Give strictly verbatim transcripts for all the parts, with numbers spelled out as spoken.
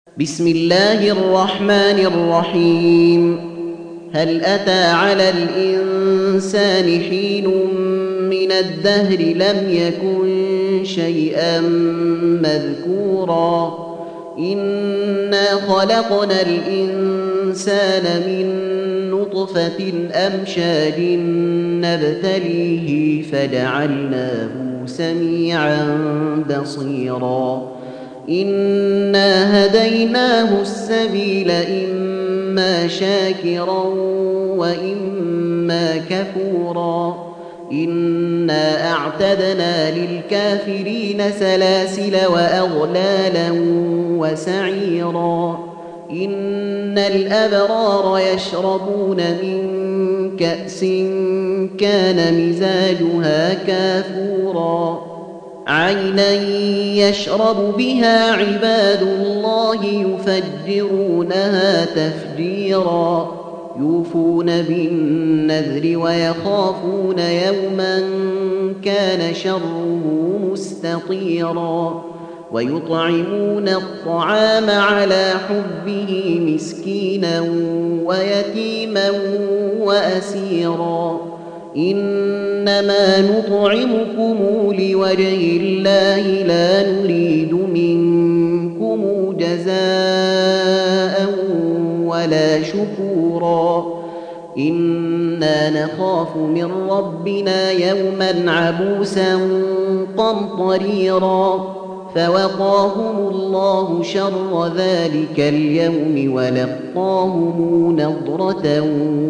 بسم الله الرحمن الرحيم هل أتى على الإنسان حين من الدهر لم يكن شيئا مذكورا إنا خلقنا الإنسان من نطفة أمشاج نبتليه فجعلناه سميعا بصيرا إنا هديناه السبيل إما شاكرا وإما كفورا إنا أعتدنا للكافرين سلاسل وأغلالا وسعيرا إن الأبرار يشربون من كأس كان مزاجها كافورا عينا يشرب بها عباد الله يفجرونها تفجيرا يوفون بالنذر ويخافون يوما كان شره مستطيرا ويطعمون الطعام على حبه مسكينا ويتيما وأسيرا إنما نطعمكم لوجه الله لا نريد منكم جزاء ولا شكورا إنا نخاف من ربنا يوما عبوسا قمطريرا فوقاهم الله شر ذلك اليوم ولقاهم نضرة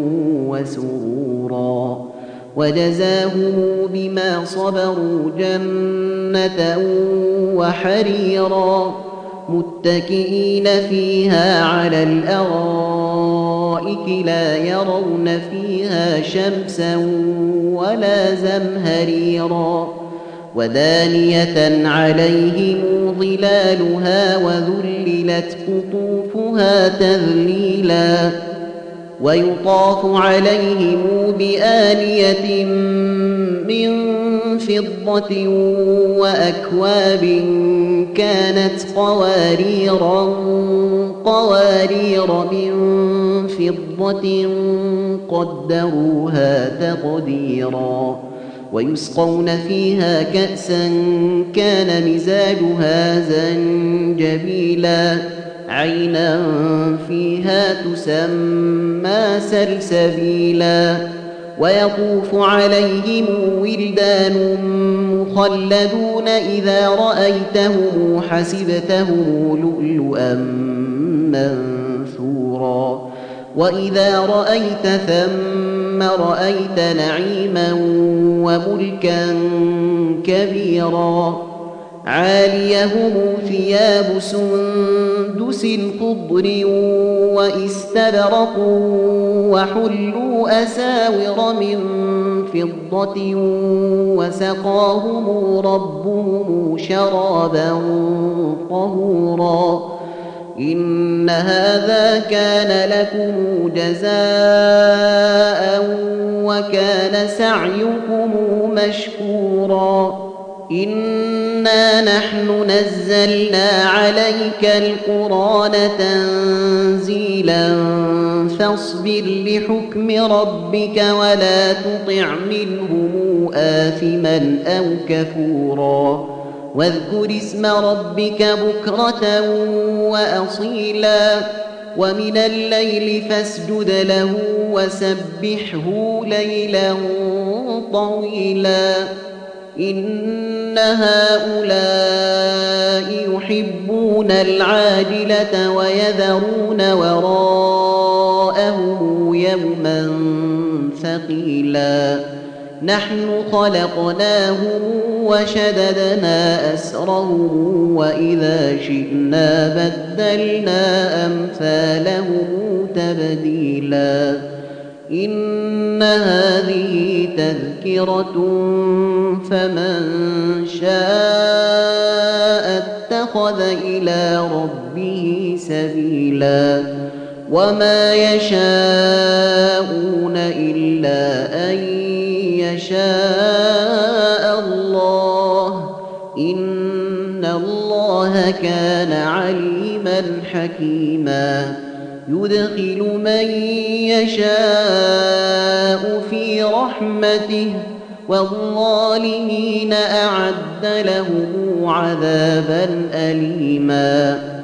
وسرورا وجزاهم بما صبروا جنة وحريرا متكئين فيها على الأرائك لا يرون فيها شمسا ولا زمهريرا ودانية عليهم ظلالها وذللت قطوفها تذليلا ويطاف عليهم بآنية من فضة وأكواب كانت قواريرا قوارير من فضة قدروها تقديرا ويسقون فيها كأسا كان مزاجها زنجبيلا عينا فيها تسمى سلسبيلا ويطوف عليهم ولدان مخلدون إذا رأيتهم حسبتهم لؤلؤا منثورا وإذا رأيت ثم رأيت نعيما وملكا كبيرا عاليهم ثياب سندس خضر واستبرق وحلوا أساور من فضة وسقاهم ربهم شرابا طهورا إن هذا كان لكم جزاء وكان سعيكم مشكورا إنا نحن نزلنا عليك القرآن تنزيلا فاصبر لحكم ربك ولا تطع منهم آثما أو كفورا واذكر اسم ربك بكرة وأصيلا ومن الليل فاسجد له وسبحه ليلا طويلا إن هؤلاء يحبون العاجلة ويذرون وراءهم يوما ثقيلا نحن خلقناهم وشددنا أسرهم وإذا شئنا بدلنا أمثالهم تبديلا إن هذه تذكرة فمن شاء اتخذ إلى ربه سبيلا وما يشاءون إلا أن يشاء الله إن الله كان عليما عزيزا حكيما يدخل من يشاء في رحمته والظالمين أعد لهم عذابا أليما